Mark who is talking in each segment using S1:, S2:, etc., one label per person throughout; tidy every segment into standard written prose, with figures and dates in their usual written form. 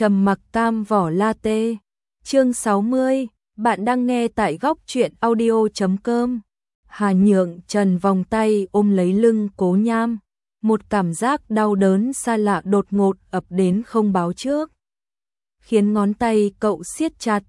S1: Trầm mặc cam vỏ latte. Chương 60, bạn đang nghe tại góc truyện audio.com. Hà Nhượng Trần vòng tay ôm lấy lưng Cố Nham, một cảm giác đau đớn xa lạ đột ngột ập đến không báo trước, khiến ngón tay cậu siết chặt.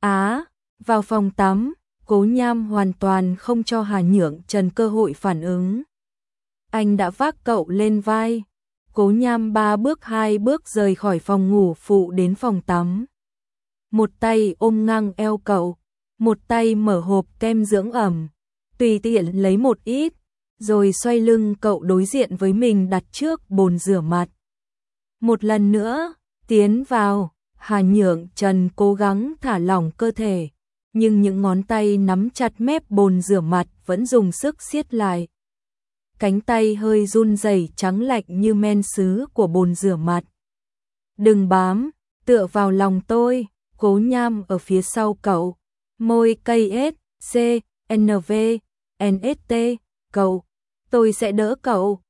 S1: Vào phòng tắm, Cố Nham hoàn toàn không cho Hà Nhượng Trần cơ hội phản ứng. Anh đã vác cậu lên vai. Cố Nham 3 bước 2 bước rời khỏi phòng ngủ phụ đến phòng tắm. Một tay ôm ngang eo cậu, một tay mở hộp kem dưỡng ẩm, tùy tiện lấy một ít, rồi xoay lưng cậu đối diện với mình đặt trước bồn rửa mặt. Một lần nữa, tiến vào, Hà Nhượng Trần cố gắng thả lỏng cơ thể, nhưng những ngón tay nắm chặt mép bồn rửa mặt vẫn dùng sức siết lại. Cánh tay hơi run rẩy trắng lạnh như men sứ của bồn rửa mặt. Đừng bám, tựa vào lòng tôi. Cố Nham ở phía sau cậu, môi cây S, C, N, V, N, S, T, cậu, tôi sẽ đỡ cậu,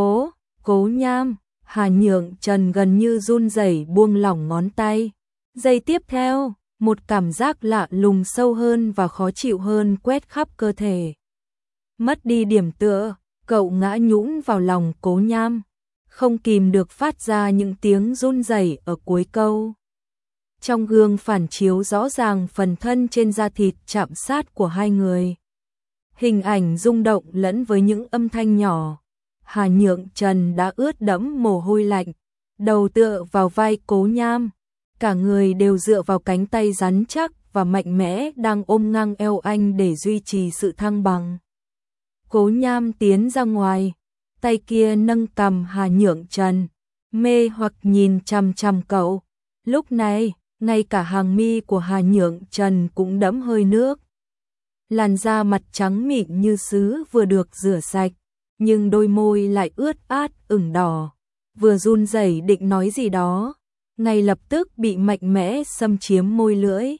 S1: Cố Nham. Hà Nhượng Trần gần như run rẩy buông lỏng ngón tay. Giây tiếp theo, một cảm giác lạ lùng sâu hơn và khó chịu hơn quét khắp cơ thể. Mất đi điểm tựa, cậu ngã nhũn vào lòng Cố Nham, không kìm được phát ra những tiếng run rẩy ở cuối câu. Trong gương phản chiếu rõ ràng phần thân trên da thịt chạm sát của hai người. Hình ảnh rung động lẫn với những âm thanh nhỏ. Hà Nhượng Trần đã ướt đẫm mồ hôi lạnh, đầu tựa vào vai Cố Nham, cả người đều dựa vào cánh tay rắn chắc và mạnh mẽ đang ôm ngang eo anh để duy trì sự thăng bằng. Cố Nham tiến ra ngoài, tay kia nâng cằm Hà Nhượng Trần, mê hoặc nhìn chằm chằm cậu. Lúc này, ngay cả hàng mi của Hà Nhượng Trần cũng đẫm hơi nước. Làn da mặt trắng mịn như sứ vừa được rửa sạch, nhưng đôi môi lại ướt át ửng đỏ. Vừa run rẩy định nói gì đó, ngay lập tức bị mạnh mẽ xâm chiếm môi lưỡi.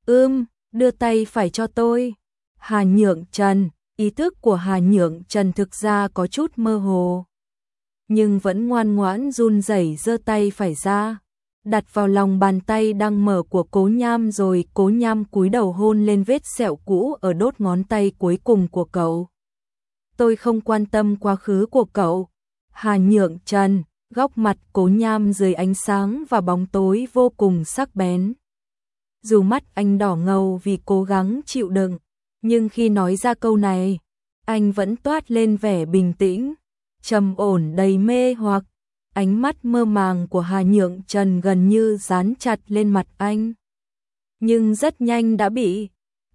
S1: Đưa tay phải cho tôi. Hà Nhượng Trần, ý thức của Hà Nhượng Trần thực ra có chút mơ hồ, nhưng vẫn ngoan ngoãn run rẩy giơ tay phải ra, đặt vào lòng bàn tay đang mở của Cố Nham, rồi Cố Nham cúi đầu hôn lên vết sẹo cũ ở đốt ngón tay cuối cùng của cậu. Tôi không quan tâm quá khứ của cậu. Hà Nhượng Trần, góc mặt Cố Nham dưới ánh sáng và bóng tối vô cùng sắc bén. Dù mắt anh đỏ ngầu vì cố gắng chịu đựng, nhưng khi nói ra câu này, anh vẫn toát lên vẻ bình tĩnh, trầm ổn đầy mê hoặc. Ánh mắt mơ màng của Hà Nhượng Trần gần như dán chặt lên mặt anh. Nhưng rất nhanh đã bị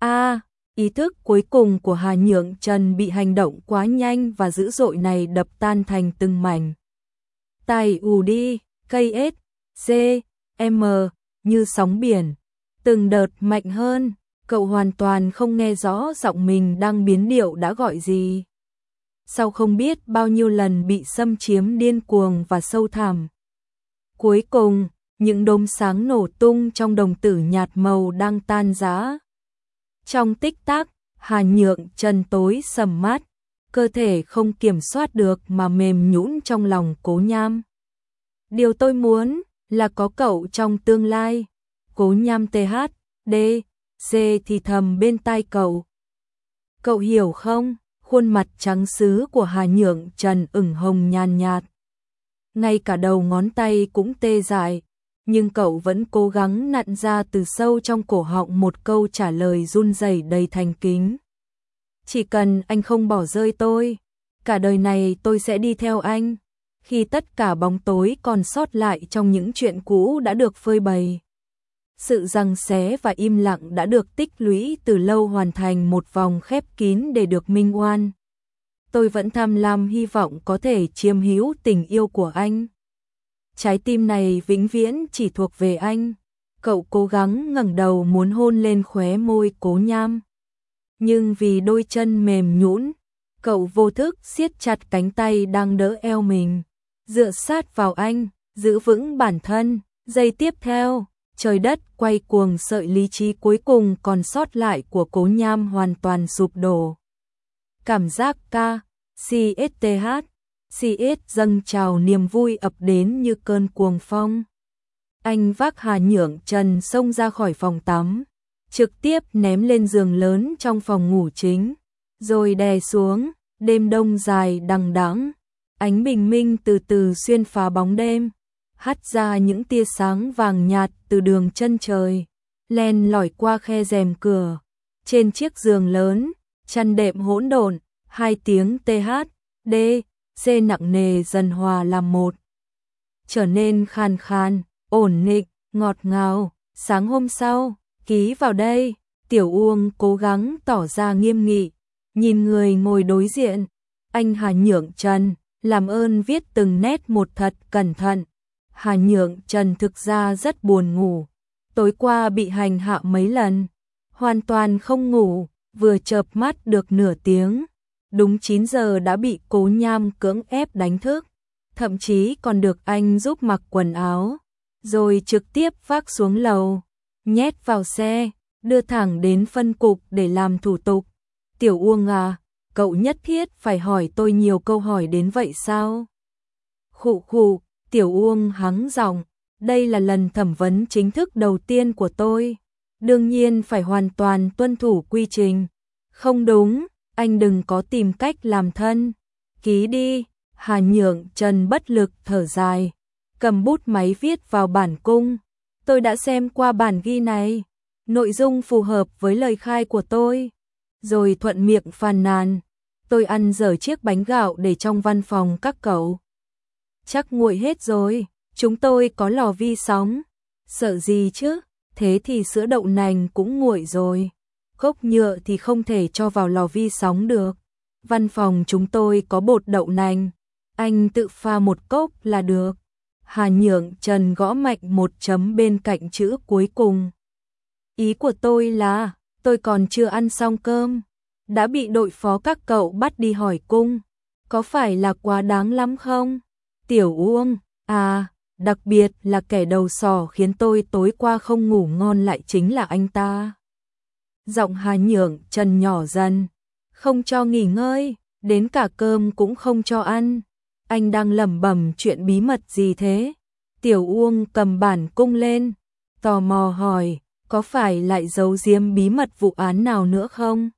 S1: ý thức cuối cùng của Hà Nhượng Trần bị hành động quá nhanh và dữ dội này đập tan thành từng mảnh. Tai ù đi, cây S, C, M, như sóng biển, từng đợt mạnh hơn, cậu hoàn toàn không nghe rõ giọng mình đang biến điệu đã gọi gì. Sau không biết bao nhiêu lần bị xâm chiếm điên cuồng và sâu thẳm, cuối cùng, những đốm sáng nổ tung trong đồng tử nhạt màu đang tan rã. Trong tích tắc, Hà Nhượng Trần tối sầm mắt, cơ thể không kiểm soát được mà mềm nhũn trong lòng Cố Nham. Điều tôi muốn là có cậu trong tương lai. Cố Nham THD C thì thầm bên tai cậu. Cậu hiểu không? Khuôn mặt trắng sứ của Hà Nhượng Trần ửng hồng nhàn nhạt. Ngay cả đầu ngón tay cũng tê dại, nhưng cậu vẫn cố gắng nặn ra từ sâu trong cổ họng một câu trả lời run rẩy đầy thành kính. Chỉ cần anh không bỏ rơi tôi, cả đời này tôi sẽ đi theo anh. Khi tất cả bóng tối còn sót lại trong những chuyện cũ đã được phơi bày, sự giằng xé và im lặng đã được tích lũy từ lâu hoàn thành một vòng khép kín để được minh oan. Tôi vẫn tham lam hy vọng có thể chiếm hữu tình yêu của anh. Trái tim này vĩnh viễn chỉ thuộc về anh. Cậu cố gắng ngẩng đầu muốn hôn lên khóe môi Cố Nham. Nhưng vì đôi chân mềm nhũn, cậu vô thức siết chặt cánh tay đang đỡ eo mình, dựa sát vào anh, giữ vững bản thân. Giây tiếp theo, trời đất quay cuồng, sợi lý trí cuối cùng còn sót lại của Cố Nham hoàn toàn sụp đổ. Cảm giác CS dâng trào, niềm vui ập đến như cơn cuồng phong. Anh vác Hà Nhượng Trần xông ra khỏi phòng tắm, trực tiếp ném lên giường lớn trong phòng ngủ chính, rồi đè xuống. Đêm đông dài đằng đẵng, ánh bình minh từ từ xuyên phá bóng đêm, hắt ra những tia sáng vàng nhạt từ đường chân trời, len lỏi qua khe rèm cửa. Trên chiếc giường lớn, chăn đệm hỗn độn, hai tiếng TH, D, C nặng nề dần hòa làm một, trở nên khàn khàn, ổn định, ngọt ngào. Sáng hôm sau, ký vào đây. Tiểu Uông cố gắng tỏ ra nghiêm nghị, nhìn người ngồi đối diện. Anh Hà Nhượng Trần, làm ơn viết từng nét một thật cẩn thận. Hà Nhượng Trần thực ra rất buồn ngủ, tối qua bị hành hạ mấy lần, hoàn toàn không ngủ, vừa chợp mắt được nửa tiếng, đúng 9 giờ đã bị Cố Nham cưỡng ép đánh thức, thậm chí còn được anh giúp mặc quần áo, rồi trực tiếp vác xuống lầu, nhét vào xe, đưa thẳng đến phân cục để làm thủ tục. Tiểu Uông à, cậu nhất thiết phải hỏi tôi nhiều câu hỏi đến vậy sao? Khụ khụ, Tiểu Uông hắng giọng, đây là lần thẩm vấn chính thức đầu tiên của tôi, đương nhiên phải hoàn toàn tuân thủ quy trình. Không đúng, anh đừng có tìm cách làm thân. Ký đi. Hà Nhượng Trần bất lực thở dài, cầm bút máy viết vào bản cung. Tôi đã xem qua bản ghi này, nội dung phù hợp với lời khai của tôi. Rồi thuận miệng phàn nàn, tôi ăn dở chiếc bánh gạo để trong văn phòng các cậu. Chắc nguội hết rồi, chúng tôi có lò vi sóng. Sợ gì chứ, thế thì sữa đậu nành cũng nguội rồi. Cốc nhựa thì không thể cho vào lò vi sóng được. Văn phòng chúng tôi có bột đậu nành, anh tự pha một cốc là được. Hà Nhượng Trần gõ mạnh một chấm bên cạnh chữ cuối cùng. Ý của tôi là, tôi còn chưa ăn xong cơm, đã bị đội phó các cậu bắt đi hỏi cung, có phải là quá đáng lắm không? Tiểu Uông, à, đặc biệt là kẻ đầu sỏ khiến tôi tối qua không ngủ ngon lại chính là anh ta. Giọng Hà Nhượng Trần nhỏ dần, không cho nghỉ ngơi, đến cả cơm cũng không cho ăn. Anh đang lẩm bẩm chuyện bí mật gì thế? Tiểu Uông cầm bản cung lên, tò mò hỏi, có phải lại giấu giếm bí mật vụ án nào nữa không?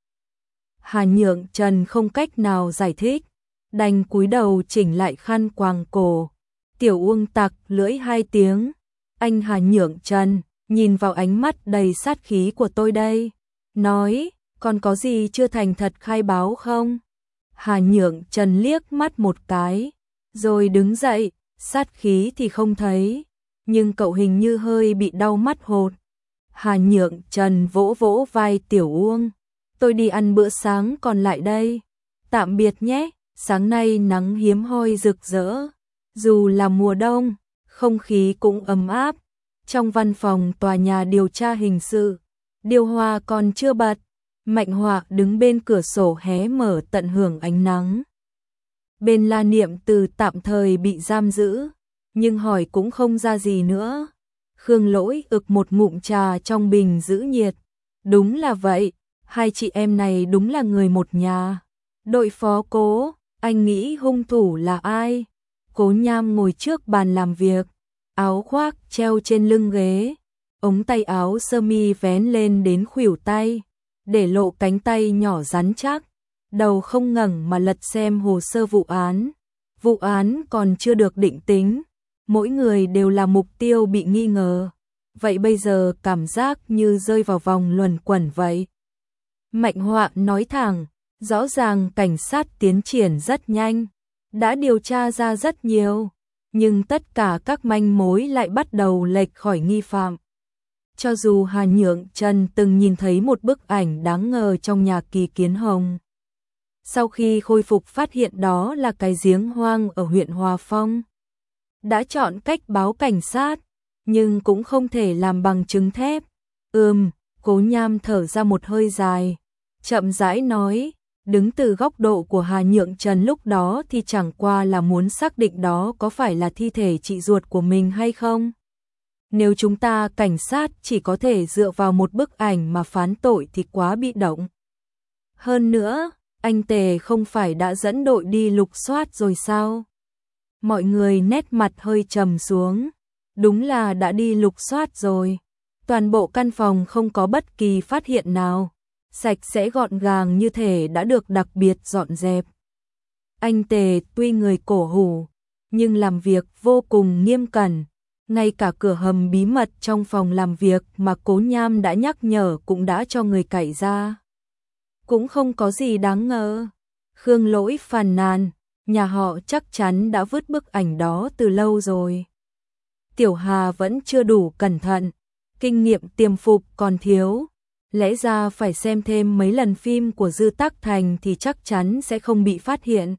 S1: Hà Nhượng Trần không cách nào giải thích, đành cúi đầu chỉnh lại khăn quàng cổ. Tiểu Uông tặc lưỡi 2 tiếng, anh Hà Nhượng Trần, nhìn vào ánh mắt đầy sát khí của tôi đây, nói, còn có gì chưa thành thật khai báo không? Hà Nhượng Trần liếc mắt một cái, rồi đứng dậy, sát khí thì không thấy, nhưng cậu hình như hơi bị đau mắt hột. Hà Nhượng Trần vỗ vỗ vai Tiểu Uông, tôi đi ăn bữa sáng còn lại đây. Tạm biệt nhé, sáng nay nắng hiếm hoi rực rỡ, dù là mùa đông, không khí cũng ấm áp. Trong văn phòng tòa nhà điều tra hình sự, điều hòa còn chưa bật, Mạnh Họa đứng bên cửa sổ hé mở tận hưởng ánh nắng. Bên La Niệm Từ tạm thời bị giam giữ, nhưng hỏi cũng không ra gì nữa. Khương Lỗi ực một ngụm trà trong bình giữ nhiệt. Đúng là vậy, hai chị em này đúng là người một nhà. Đội phó Cố, anh nghĩ hung thủ là ai? Cố Nham ngồi trước bàn làm việc, áo khoác treo trên lưng ghế, ống tay áo sơ mi vén lên đến khuỷu tay, để lộ cánh tay nhỏ rắn chắc, đầu không ngẩng mà lật xem hồ sơ vụ án. Vụ án còn chưa được định tính, mỗi người đều là mục tiêu bị nghi ngờ. Vậy bây giờ cảm giác như rơi vào vòng luẩn quẩn vậy. Mạnh Họa nói thẳng, rõ ràng cảnh sát tiến triển rất nhanh, đã điều tra ra rất nhiều, nhưng tất cả các manh mối lại bắt đầu lệch khỏi nghi phạm. Cho dù Hà Nhượng Trần từng nhìn thấy một bức ảnh đáng ngờ trong nhà Kỳ Kiến Hồng, sau khi khôi phục phát hiện đó là cái giếng hoang ở huyện Hòa Phong, đã chọn cách báo cảnh sát, nhưng cũng không thể làm bằng chứng thép. Cố Nham thở ra một hơi dài, chậm rãi nói, đứng từ góc độ của Hà Nhượng Trần lúc đó thì chẳng qua là muốn xác định đó có phải là thi thể chị ruột của mình hay không. Nếu chúng ta cảnh sát chỉ có thể dựa vào một bức ảnh mà phán tội thì quá bị động. Hơn nữa, anh Tề không phải đã dẫn đội đi lục soát rồi sao? Mọi người nét mặt hơi trầm xuống. đúng là đã đi lục soát rồi. Toàn bộ căn phòng không có bất kỳ phát hiện nào, sạch sẽ gọn gàng như thể đã được đặc biệt dọn dẹp. Anh Tề tuy người cổ hủ, nhưng làm việc vô cùng nghiêm cẩn. Ngay cả cửa hầm bí mật trong phòng làm việc mà Cố Nham đã nhắc nhở cũng đã cho người cậy ra. Cũng không có gì đáng ngờ. Khương Lỗi phàn nàn, nhà họ chắc chắn đã vứt bức ảnh đó từ lâu rồi. Tiểu Hà vẫn chưa đủ cẩn thận, kinh nghiệm tiềm phục còn thiếu. Lẽ ra phải xem thêm mấy lần phim của Dư Tắc Thành thì chắc chắn sẽ không bị phát hiện.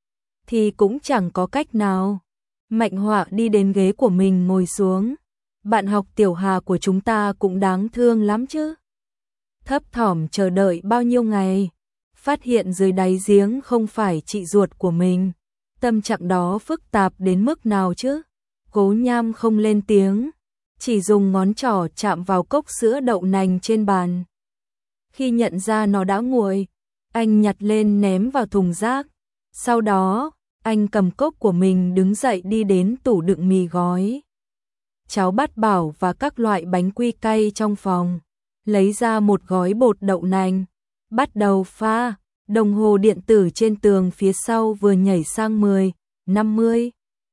S1: Thì cũng chẳng có cách nào. Mạnh Họa đi đến ghế của mình ngồi xuống. Bạn học Tiểu Hà của chúng ta cũng đáng thương lắm chứ. Thấp thỏm chờ đợi bao nhiêu ngày, phát hiện dưới đáy giếng không phải chị ruột của mình. Tâm trạng đó phức tạp đến mức nào chứ? Cố Nham không lên tiếng, chỉ dùng ngón trỏ chạm vào cốc sữa đậu nành trên bàn. Khi nhận ra nó đã nguội, anh nhặt lên ném vào thùng rác. Sau đó, anh cầm cốc của mình đứng dậy đi đến tủ đựng mì gói, cháo bát bảo và các loại bánh quy cay trong phòng. Lấy ra một gói bột đậu nành, bắt đầu pha. Đồng hồ điện tử trên tường phía sau vừa nhảy sang 10, 50.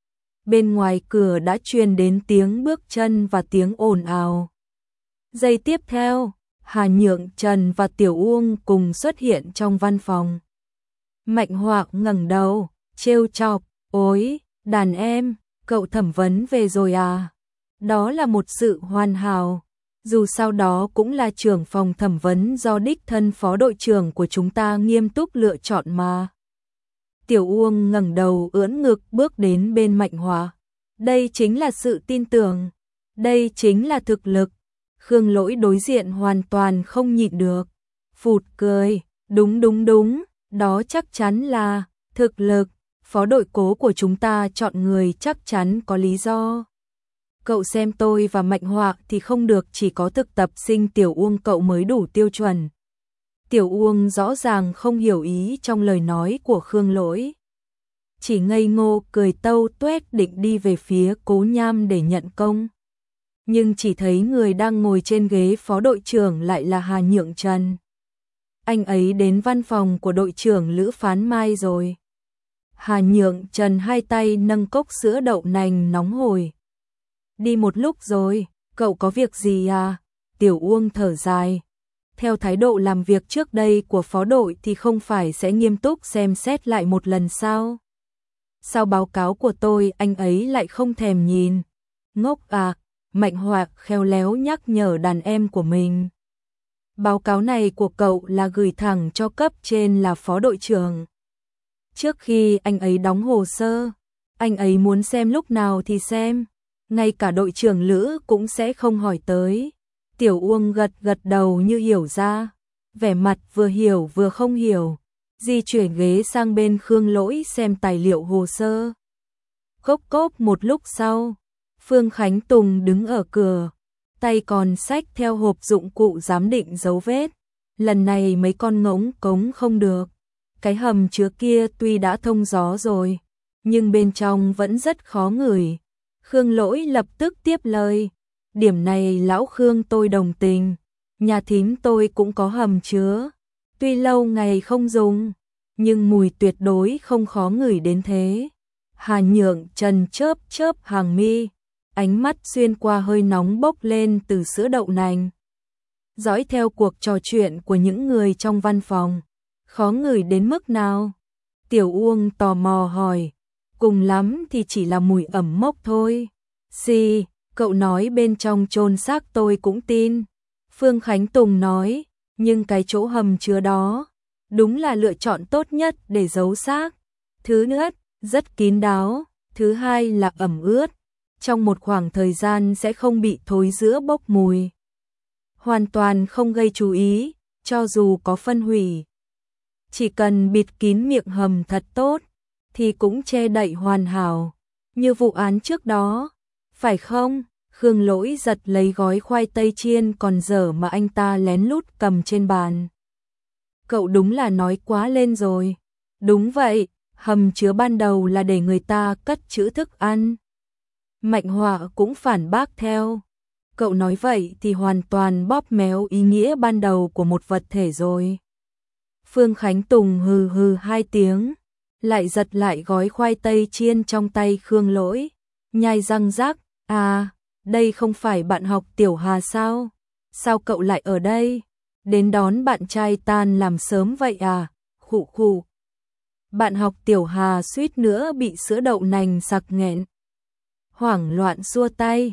S1: Bên ngoài cửa đã truyền đến tiếng bước chân và tiếng ồn ào. Giây tiếp theo, Hà Nhượng, Trần và Tiểu Uông cùng xuất hiện trong văn phòng. Mạnh Họa ngẩng đầu, trêu chọc, "Ôi, đàn em, cậu thẩm vấn về rồi à?" Đó là một sự hoàn hảo. Dù sao đó cũng là trưởng phòng thẩm vấn do đích thân phó đội trưởng của chúng ta nghiêm túc lựa chọn mà. Tiểu Uông ngẩng đầu ưỡn ngực bước đến bên Mạnh Họa. Đây chính là sự tin tưởng. Đây chính là thực lực. Khương Lỗi đối diện hoàn toàn không nhịn được. Phụt cười. Đúng. Đó chắc chắn là thực lực. Phó đội Cố của chúng ta chọn người chắc chắn có lý do. Cậu xem tôi và Mạnh Họa thì không được, chỉ có thực tập sinh Tiểu Uông cậu mới đủ tiêu chuẩn. Tiểu Uông rõ ràng không hiểu ý trong lời nói của Khương Lỗi. Chỉ ngây ngô cười tâu tuét định đi về phía Cố Nham để nhận công. Nhưng chỉ thấy người đang ngồi trên ghế phó đội trưởng lại là Hà Nhượng Trần. Anh ấy đến văn phòng của đội trưởng Lữ Phán Mai rồi. Hà Nhượng Trần hai tay nâng cốc sữa đậu nành nóng hổi. Đi một lúc rồi, cậu có việc gì à? Tiểu Uông thở dài. Theo thái độ làm việc trước đây của phó đội thì không phải sẽ nghiêm túc xem xét lại một lần sao? Sao báo cáo của tôi anh ấy lại không thèm nhìn? Ngốc à? Mạnh Họa khéo léo nhắc nhở đàn em của mình. Báo cáo này của cậu là gửi thẳng cho cấp trên là phó đội trưởng. Trước khi anh ấy đóng hồ sơ, anh ấy muốn xem lúc nào thì xem. Ngay cả đội trưởng Lữ cũng sẽ không hỏi tới. Tiểu Uông gật đầu như hiểu ra, vẻ mặt vừa hiểu vừa không hiểu, di chuyển ghế sang bên Khương Lỗi xem tài liệu hồ sơ. Cốp một lúc sau, Phương Khánh Tùng đứng ở cửa, tay còn xách theo hộp dụng cụ giám định dấu vết. Lần này mấy con ngỗng cống không được. Cái hầm chứa kia tuy đã thông gió rồi, nhưng bên trong vẫn rất khó ngửi. Khương Lỗi lập tức tiếp lời. Điểm này lão Khương tôi đồng tình. Nhà thím tôi cũng có hầm chứa. Tuy lâu ngày không dùng, nhưng mùi tuyệt đối không khó ngửi đến thế. Hà Nhượng Trần chớp hàng mi, ánh mắt xuyên qua hơi nóng bốc lên từ sữa đậu nành. Dõi theo cuộc trò chuyện của những người trong văn phòng. Khó ngửi đến mức nào? Tiểu Uông tò mò hỏi. Cùng lắm thì chỉ là mùi ẩm mốc thôi. Xì, cậu nói bên trong chôn xác tôi cũng tin. Phương Khánh Tùng nói, nhưng cái chỗ hầm chứa đó đúng là lựa chọn tốt nhất để giấu xác. Thứ nhất, rất kín đáo. Thứ hai là ẩm ướt. Trong một khoảng thời gian sẽ không bị thối rữa bốc mùi. Hoàn toàn không gây chú ý, cho dù có phân hủy. Chỉ cần bịt kín miệng hầm thật tốt, thì cũng che đậy hoàn hảo. Như vụ án trước đó, phải không? Khương Lỗi giật lấy gói khoai tây chiên còn dở mà anh ta lén lút cầm trên bàn. Cậu đúng là nói quá lên rồi. Đúng vậy, hầm chứa ban đầu là để người ta cất trữ thức ăn. Mạnh Họa cũng phản bác theo. Cậu nói vậy thì hoàn toàn bóp méo ý nghĩa ban đầu của một vật thể rồi. Phương Khánh Tùng hừ hừ 2 tiếng, lại giật lại gói khoai tây chiên trong tay Khương Lỗi, nhai răng rắc, à, đây không phải bạn học Tiểu Hà sao? Sao cậu lại ở đây? Đến đón bạn trai tan làm sớm vậy à? Khụ khụ. Bạn học Tiểu Hà suýt nữa bị sữa đậu nành sặc nghẹn. Hoảng loạn xua tay,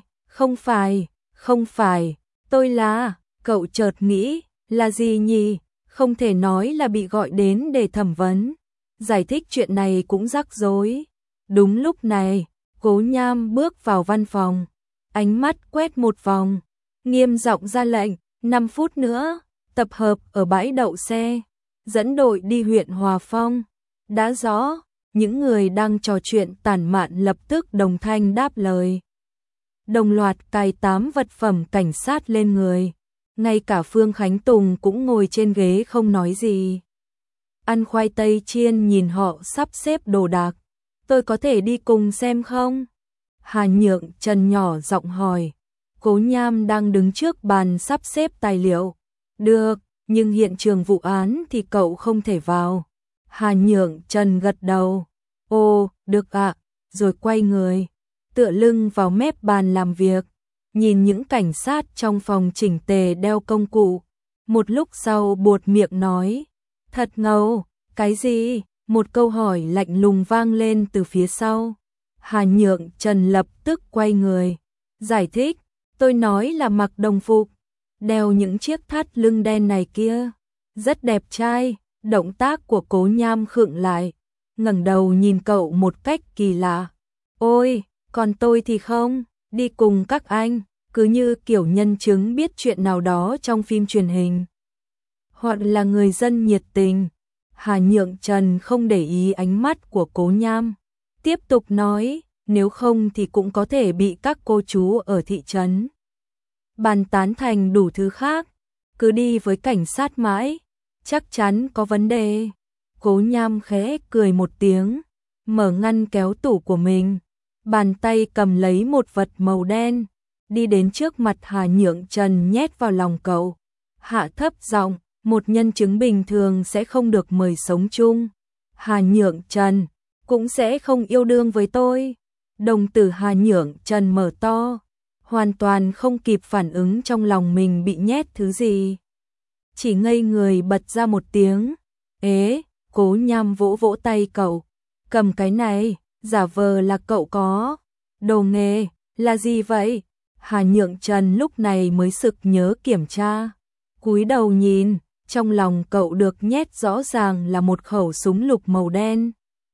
S1: không phải, tôi là, cậu chợt nghĩ, là gì nhỉ? Không thể nói là bị gọi đến để thẩm vấn. Giải thích chuyện này cũng rắc rối. Đúng lúc này, Cố Nham bước vào văn phòng, ánh mắt quét một vòng, nghiêm giọng ra lệnh, 5 phút nữa, tập hợp ở bãi đậu xe, dẫn đội đi huyện Hòa Phong. Đã rõ, những người đang trò chuyện tản mạn lập tức đồng thanh đáp lời. Đồng loạt cài 8 vật phẩm cảnh sát lên người. Ngay cả Phương Khánh Tùng cũng ngồi trên ghế không nói gì. Ăn khoai tây chiên nhìn họ sắp xếp đồ đạc. Tôi có thể đi cùng xem không? Hà Nhượng Trần nhỏ giọng hỏi. Cố Nham đang đứng trước bàn sắp xếp tài liệu. Được, nhưng hiện trường vụ án thì cậu không thể vào. Hà Nhượng Trần gật đầu. Ồ, được ạ, rồi quay người, tựa lưng vào mép bàn làm việc, nhìn những cảnh sát trong phòng chỉnh tề đeo công cụ. Một lúc sau buột miệng nói, thật ngầu, cái gì? Một câu hỏi lạnh lùng vang lên từ phía sau. Hà Nhượng Trần lập tức quay người, giải thích, tôi nói là mặc đồng phục, đeo những chiếc thắt lưng đen này kia, rất đẹp trai. Động tác của Cố Nham khựng lại, ngẩng đầu nhìn cậu một cách kỳ lạ. Ôi, còn tôi thì không, đi cùng các anh, cứ như kiểu nhân chứng biết chuyện nào đó trong phim truyền hình. Hoặc là người dân nhiệt tình. Hà Nhượng Trần không để ý ánh mắt của Cố Nham, tiếp tục nói, nếu không thì cũng có thể bị các cô chú ở thị trấn bàn tán thành đủ thứ khác, cứ đi với cảnh sát mãi, chắc chắn có vấn đề. Cố Nham khẽ cười một tiếng, mở ngăn kéo tủ của mình, bàn tay cầm lấy một vật màu đen, đi đến trước mặt Hà Nhượng Trần nhét vào lòng cậu, hạ thấp giọng, một nhân chứng bình thường sẽ không được mời sống chung. Hà Nhượng Trần cũng sẽ không yêu đương với tôi. Đồng tử Hà Nhượng Trần mở to, hoàn toàn không kịp phản ứng trong lòng mình bị nhét thứ gì. Chỉ ngây người bật ra một tiếng. Ế, Cố Nham vỗ vỗ tay cậu. Cầm cái này, giả vờ là cậu có đồ nghề, là gì vậy? Hà Nhượng Trần lúc này mới sực nhớ kiểm tra. Cúi đầu nhìn, trong lòng cậu được nhét rõ ràng là một khẩu súng lục màu đen.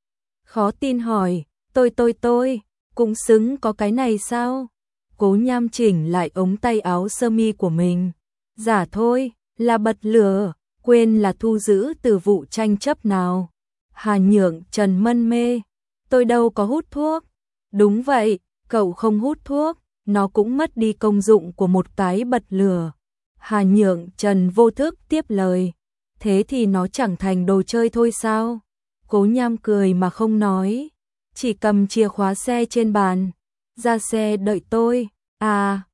S1: Khó tin hỏi, tôi, cũng xứng có cái này sao? Cố Nham chỉnh lại ống tay áo sơ mi của mình. Giả thôi, là bật lửa, quên là thu giữ từ vụ tranh chấp nào. Hà Nhượng Trần mân mê, tôi đâu có hút thuốc. Đúng vậy, cậu không hút thuốc, nó cũng mất đi công dụng của một cái bật lửa. Hà Nhượng Trần vô thức tiếp lời, thế thì nó chẳng thành đồ chơi thôi sao? Cố Nham cười mà không nói, chỉ cầm chìa khóa xe trên bàn, ra xe đợi tôi. À,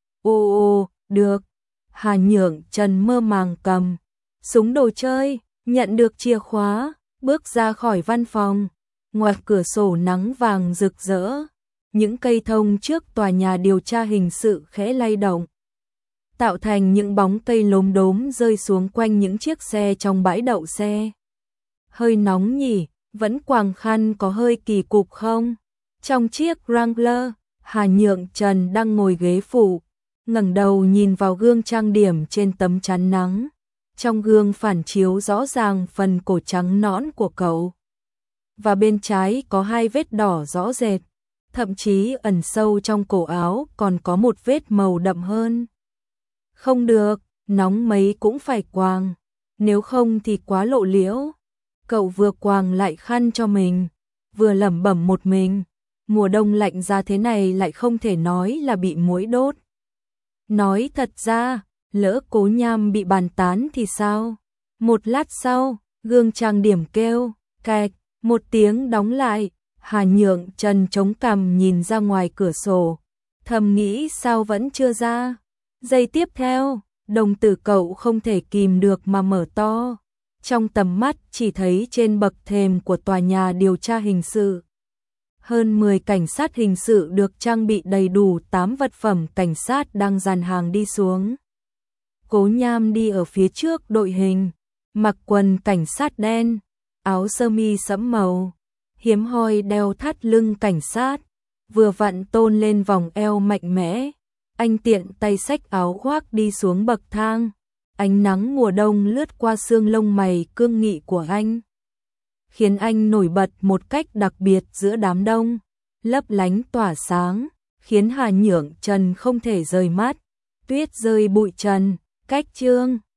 S1: ô, được. Hà Nhượng Trần mơ màng cầm súng đồ chơi, nhận được chìa khóa, bước ra khỏi văn phòng. Ngoài cửa sổ nắng vàng rực rỡ, những cây thông trước tòa nhà điều tra hình sự khẽ lay động, tạo thành những bóng cây lốm đốm rơi xuống quanh những chiếc xe trong bãi đậu xe. Hơi nóng nhỉ, vẫn quàng khăn có hơi kỳ cục không? Trong chiếc Wrangler, Hà Nhượng Trần đang ngồi ghế phụ, ngẩng đầu nhìn vào gương trang điểm trên tấm chắn nắng. Trong gương phản chiếu rõ ràng phần cổ trắng nõn của cậu. Và bên trái có 2 vết đỏ rõ rệt, thậm chí ẩn sâu trong cổ áo còn có một vết màu đậm hơn. Không được, nóng mấy cũng phải quàng, nếu không thì quá lộ liễu. Cậu vừa quàng lại khăn cho mình, vừa lẩm bẩm một mình, mùa đông lạnh ra thế này lại không thể nói là bị muỗi đốt. Nói thật ra, lỡ Cố Nham bị bàn tán thì sao? Một lát sau, gương trang điểm kêu, cạch, một tiếng đóng lại. Hà Nhượng Trần chống cằm nhìn ra ngoài cửa sổ, thầm nghĩ sao vẫn chưa ra. Giây tiếp theo, đồng tử cậu không thể kìm được mà mở to. Trong tầm mắt chỉ thấy trên bậc thềm của tòa nhà điều tra hình sự. Hơn 10 cảnh sát hình sự được trang bị đầy đủ 8 vật phẩm cảnh sát đang dàn hàng đi xuống. Cố Nham đi ở phía trước đội hình, mặc quần cảnh sát đen, áo sơ mi sẫm màu, hiếm hoi đeo thắt lưng cảnh sát, vừa vặn tôn lên vòng eo mạnh mẽ. Anh tiện tay xách áo khoác đi xuống bậc thang. Ánh nắng mùa đông lướt qua xương lông mày cương nghị của anh, khiến anh nổi bật một cách đặc biệt giữa đám đông, lấp lánh tỏa sáng, khiến Hà Nhượng Trần không thể rời mắt. Tuyết rơi bụi trần, cách chương